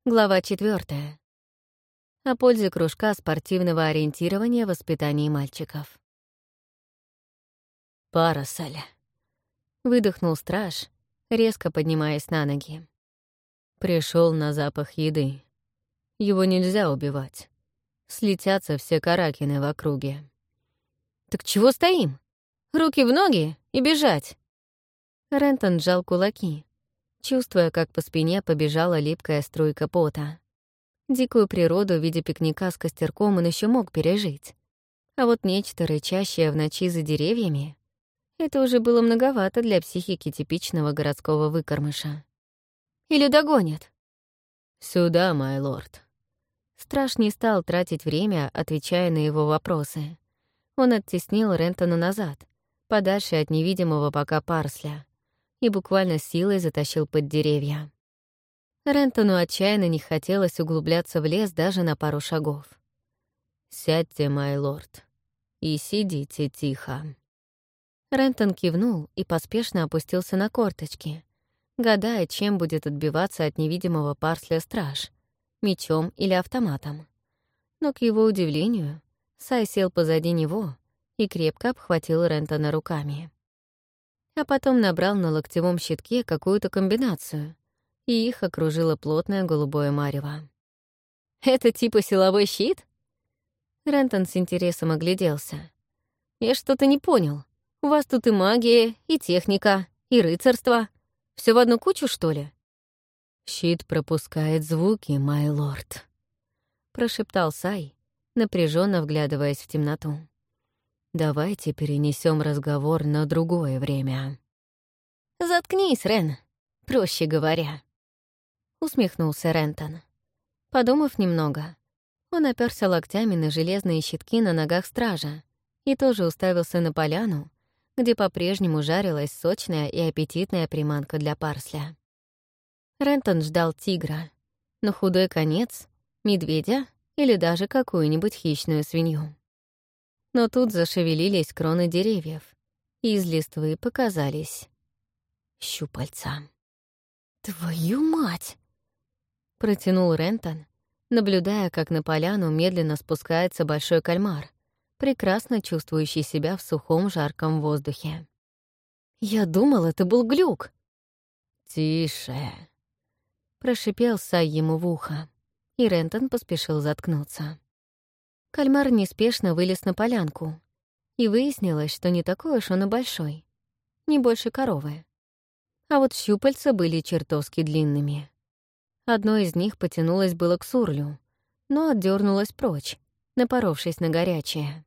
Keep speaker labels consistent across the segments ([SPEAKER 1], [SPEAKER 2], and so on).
[SPEAKER 1] Глава 4. О пользе кружка спортивного ориентирования в воспитании мальчиков. «Парасоль», — выдохнул страж, резко поднимаясь на ноги. Пришел на запах еды. Его нельзя убивать. Слетятся все каракины в округе. «Так чего стоим? Руки в ноги и бежать!» Рентон сжал кулаки, чувствуя, как по спине побежала липкая струйка пота. Дикую природу в виде пикника с костерком он еще мог пережить. А вот нечто рычащее в ночи за деревьями — это уже было многовато для психики типичного городского выкормыша. Или догонят? «Сюда, май лорд». Страж не стал тратить время, отвечая на его вопросы. Он оттеснил Рентона назад, подальше от невидимого пока парсля, и буквально силой затащил под деревья. Рентону отчаянно не хотелось углубляться в лес даже на пару шагов. «Сядьте, май лорд, и сидите тихо». Рентон кивнул и поспешно опустился на корточки, гадая, чем будет отбиваться от невидимого парсля страж — мечом или автоматом. Но, к его удивлению, Сай сел позади него и крепко обхватил Рентона руками. А потом набрал на локтевом щитке какую-то комбинацию, и их окружило плотное голубое марево. «Это типа силовой щит?» Рентон с интересом огляделся. «Я что-то не понял. У вас тут и магия, и техника, и рыцарство. Все в одну кучу, что ли?» «Щит пропускает звуки, май лорд», — прошептал Сай, напряженно вглядываясь в темноту. «Давайте перенесем разговор на другое время». «Заткнись, Рен, проще говоря», — усмехнулся Рентон. Подумав немного, он оперся локтями на железные щитки на ногах стража и тоже уставился на поляну, где по-прежнему жарилась сочная и аппетитная приманка для парсля. Рентон ждал тигра, но худой конец — медведя или даже какую-нибудь хищную свинью. Но тут зашевелились кроны деревьев, и из листвы показались щупальца. «Твою мать!» — протянул Рентон, наблюдая, как на поляну медленно спускается большой кальмар, прекрасно чувствующий себя в сухом жарком воздухе. «Я думал, это был глюк!» «Тише!» — прошипел Сай ему в ухо, и Рентон поспешил заткнуться. Кальмар неспешно вылез на полянку, и выяснилось, что не такой уж он и большой, не больше коровы. А вот щупальца были чертовски длинными. Одно из них потянулось было к сурлю, но отдернулось прочь, напоровшись на горячее.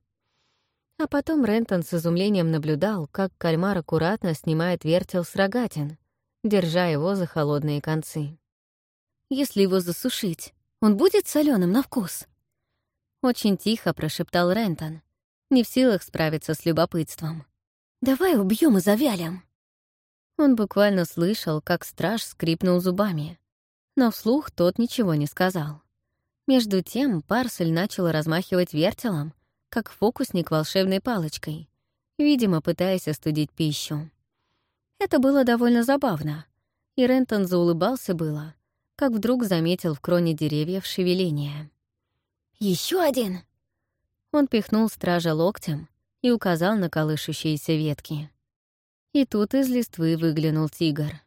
[SPEAKER 1] А потом Рентон с изумлением наблюдал, как кальмар аккуратно снимает вертел с рогатин, держа его за холодные концы. «Если его засушить, он будет солёным на вкус?» Очень тихо прошептал Рентон, не в силах справиться с любопытством. «Давай убьем и завялим». Он буквально слышал, как страж скрипнул зубами, но вслух тот ничего не сказал. Между тем парсель начал размахивать вертелом, как фокусник волшебной палочкой, видимо, пытаясь остудить пищу. Это было довольно забавно, и Рентон заулыбался было, как вдруг заметил в кроне деревьев шевеление. «Еще один!» Он пихнул стража локтем и указал на колышущиеся ветки. И тут из листвы выглянул тигр.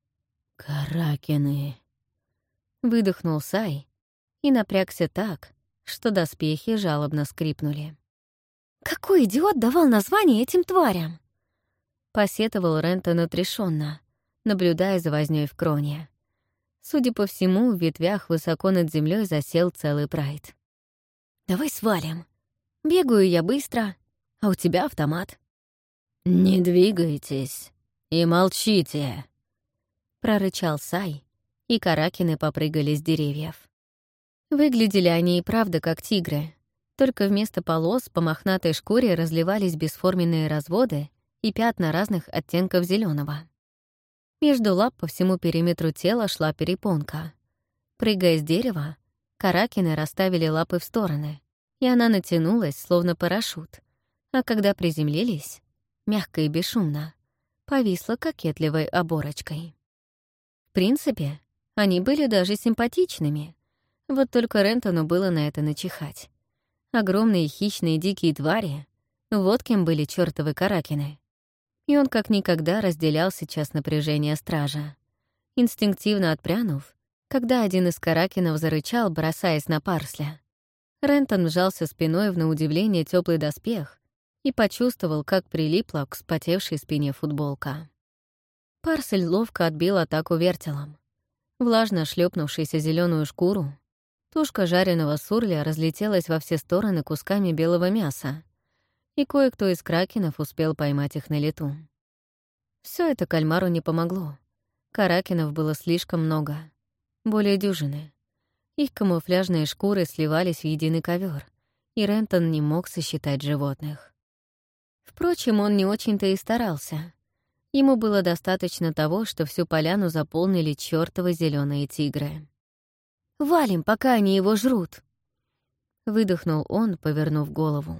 [SPEAKER 1] «Каракины!» Выдохнул Сай и напрягся так, что доспехи жалобно скрипнули. «Какой идиот давал название этим тварям?» Посетовал Рентон отрешенно, наблюдая за вознёй в кроне. Судя по всему, в ветвях высоко над землей засел целый прайд. «Давай свалим. Бегаю я быстро, а у тебя автомат». «Не двигайтесь и молчите», — прорычал Сай, и каракины попрыгали с деревьев. Выглядели они и правда как тигры, только вместо полос по мохнатой шкуре разливались бесформенные разводы и пятна разных оттенков зеленого. Между лап по всему периметру тела шла перепонка. Прыгая с дерева, каракины расставили лапы в стороны, и она натянулась, словно парашют, а когда приземлились, мягко и бесшумно, повисла кокетливой оборочкой. В принципе, Они были даже симпатичными. Вот только Рентону было на это начихать. Огромные хищные дикие твари — вот кем были чёртовы каракины. И он как никогда разделял сейчас напряжение стража. Инстинктивно отпрянув, когда один из каракинов зарычал, бросаясь на Парсля, Рентон вжался спиной в на удивление тёплый доспех и почувствовал, как прилипла к вспотевшей спине футболка. Парсель ловко отбил атаку вертелом. Влажно шлепнувшись о зелёную шкуру, тушка жареного сурля разлетелась во все стороны кусками белого мяса, и кое-кто из кракенов успел поймать их на лету. Всё это кальмару не помогло. Каракинов было слишком много, более дюжины. Их камуфляжные шкуры сливались в единый ковер, и Рентон не мог сосчитать животных. Впрочем, он не очень-то и старался. Ему было достаточно того, что всю поляну заполнили чёртовы зелёные тигры. «Валим, пока они его жрут!» — выдохнул он, повернув голову.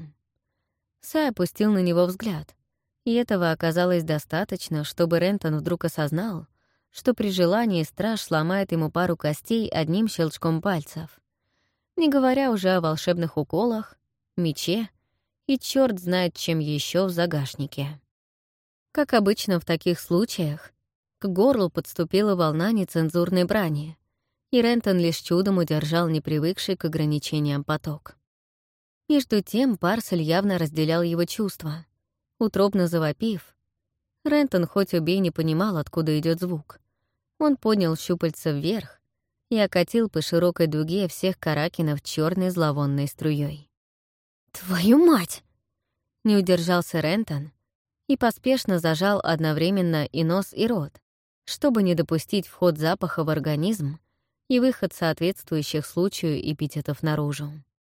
[SPEAKER 1] Сай опустил на него взгляд, и этого оказалось достаточно, чтобы Рентон вдруг осознал, что при желании страж сломает ему пару костей одним щелчком пальцев, не говоря уже о волшебных уколах, мече и чёрт знает чем ещё в загашнике. Как обычно в таких случаях, к горлу подступила волна нецензурной брани, и Рентон лишь чудом удержал непривыкший к ограничениям поток. Между тем Парсель явно разделял его чувства. Утробно завопив, Рентон хоть убей не понимал, откуда идет звук. Он поднял щупальца вверх и окатил по широкой дуге всех каракинов черной зловонной струей. «Твою мать!» — не удержался Рентон и поспешно зажал одновременно и нос, и рот, чтобы не допустить вход запаха в организм и выход соответствующих случаю эпитетов наружу.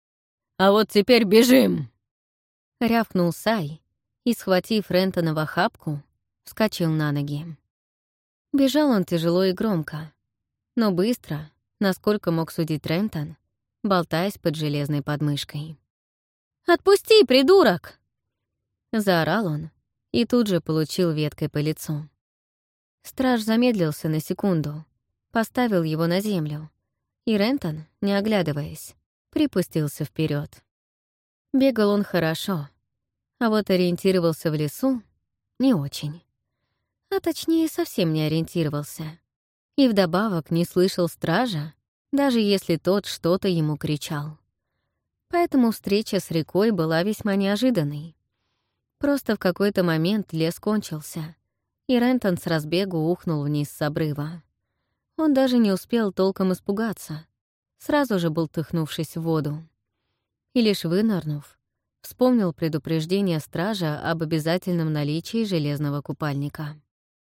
[SPEAKER 1] «А вот теперь бежим!» — рявкнул Сай и, схватив Рентона в охапку, вскочил на ноги. Бежал он тяжело и громко, но быстро, насколько мог судить Рентон, болтаясь под железной подмышкой. «Отпусти, придурок!» — заорал он и тут же получил веткой по лицу. Страж замедлился на секунду, поставил его на землю, и Рентон, не оглядываясь, припустился вперед. Бегал он хорошо, а вот ориентировался в лесу не очень. А точнее, совсем не ориентировался. И вдобавок не слышал стража, даже если тот что-то ему кричал. Поэтому встреча с рекой была весьма неожиданной. Просто в какой-то момент лес кончился, и Рентон с разбегу ухнул вниз с обрыва. Он даже не успел толком испугаться, сразу же бултыхнувшись в воду. И лишь вынырнув, вспомнил предупреждение стража об обязательном наличии железного купальника.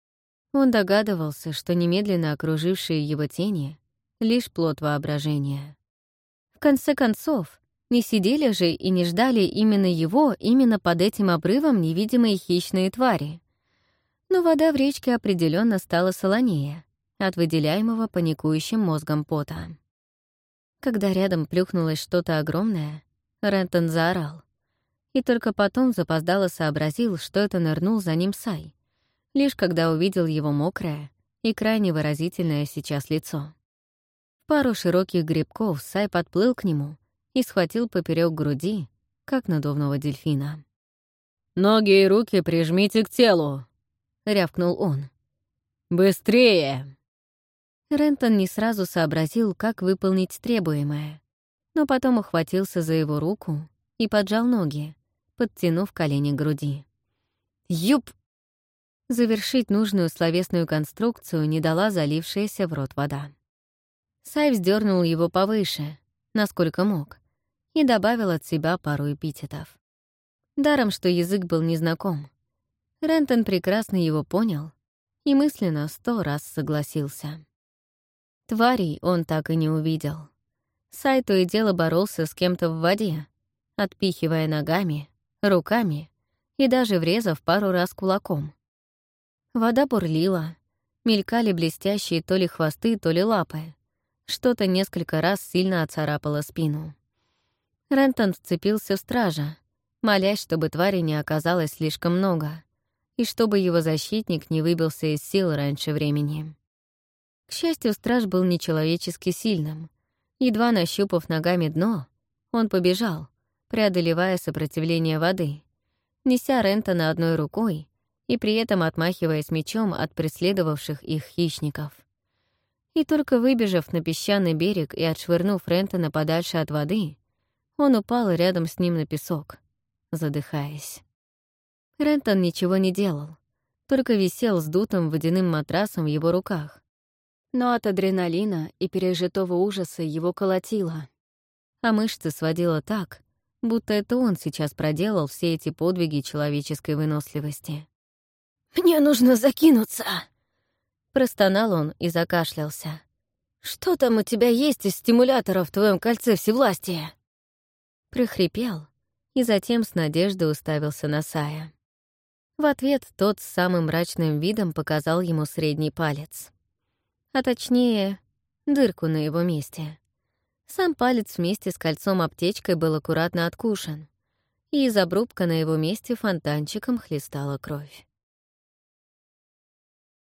[SPEAKER 1] Он догадывался, что немедленно окружившие его тени — лишь плод воображения. В конце концов, не сидели же и не ждали именно его, именно под этим обрывом невидимые хищные твари. Но вода в речке определенно стала солонее от выделяемого паникующим мозгом пота. Когда рядом плюхнулось что-то огромное, Рентон заорал. И только потом запоздало сообразил, что это нырнул за ним Сай, лишь когда увидел его мокрое и крайне выразительное сейчас лицо. В пару широких грибков Сай подплыл к нему и схватил поперек груди, как надувного дельфина. «Ноги и руки прижмите к телу!» — рявкнул он. «Быстрее!» Рентон не сразу сообразил, как выполнить требуемое, но потом ухватился за его руку и поджал ноги, подтянув колени к груди. «Юп!» Завершить нужную словесную конструкцию не дала залившаяся в рот вода. Сай вздернул его повыше, насколько мог, и добавил от себя пару эпитетов. Даром, что язык был незнаком. Рентон прекрасно его понял и мысленно 100 раз согласился. Тварей он так и не увидел. Сай то и дело боролся с кем-то в воде, отпихивая ногами, руками и даже врезав пару раз кулаком. Вода бурлила, мелькали блестящие то ли хвосты, то ли лапы. Что-то несколько раз сильно оцарапало спину. Рентон вцепился в стража, молясь, чтобы твари не оказалось слишком много, и чтобы его защитник не выбился из сил раньше времени. К счастью, страж был нечеловечески сильным. Едва нащупав ногами дно, он побежал, преодолевая сопротивление воды, неся Рентона одной рукой и при этом отмахиваясь мечом от преследовавших их хищников. И только выбежав на песчаный берег и отшвырнув Рентона подальше от воды, он упал рядом с ним на песок, задыхаясь. Рентон ничего не делал, только висел сдутым водяным матрасом в его руках. Но от адреналина и пережитого ужаса его колотило, а мышцы сводило так, будто это он сейчас проделал все эти подвиги человеческой выносливости.
[SPEAKER 2] «Мне нужно закинуться!»
[SPEAKER 1] Простонал он и закашлялся.
[SPEAKER 2] «Что там у тебя есть из стимуляторов в твоем кольце всевластия?»
[SPEAKER 1] Прохрипел и затем с надеждой уставился на Сая. В ответ тот с самым мрачным видом показал ему средний палец. А точнее, дырку на его месте. Сам палец вместе с кольцом-аптечкой был аккуратно откушен, и из обрубка на его месте фонтанчиком хлестала кровь.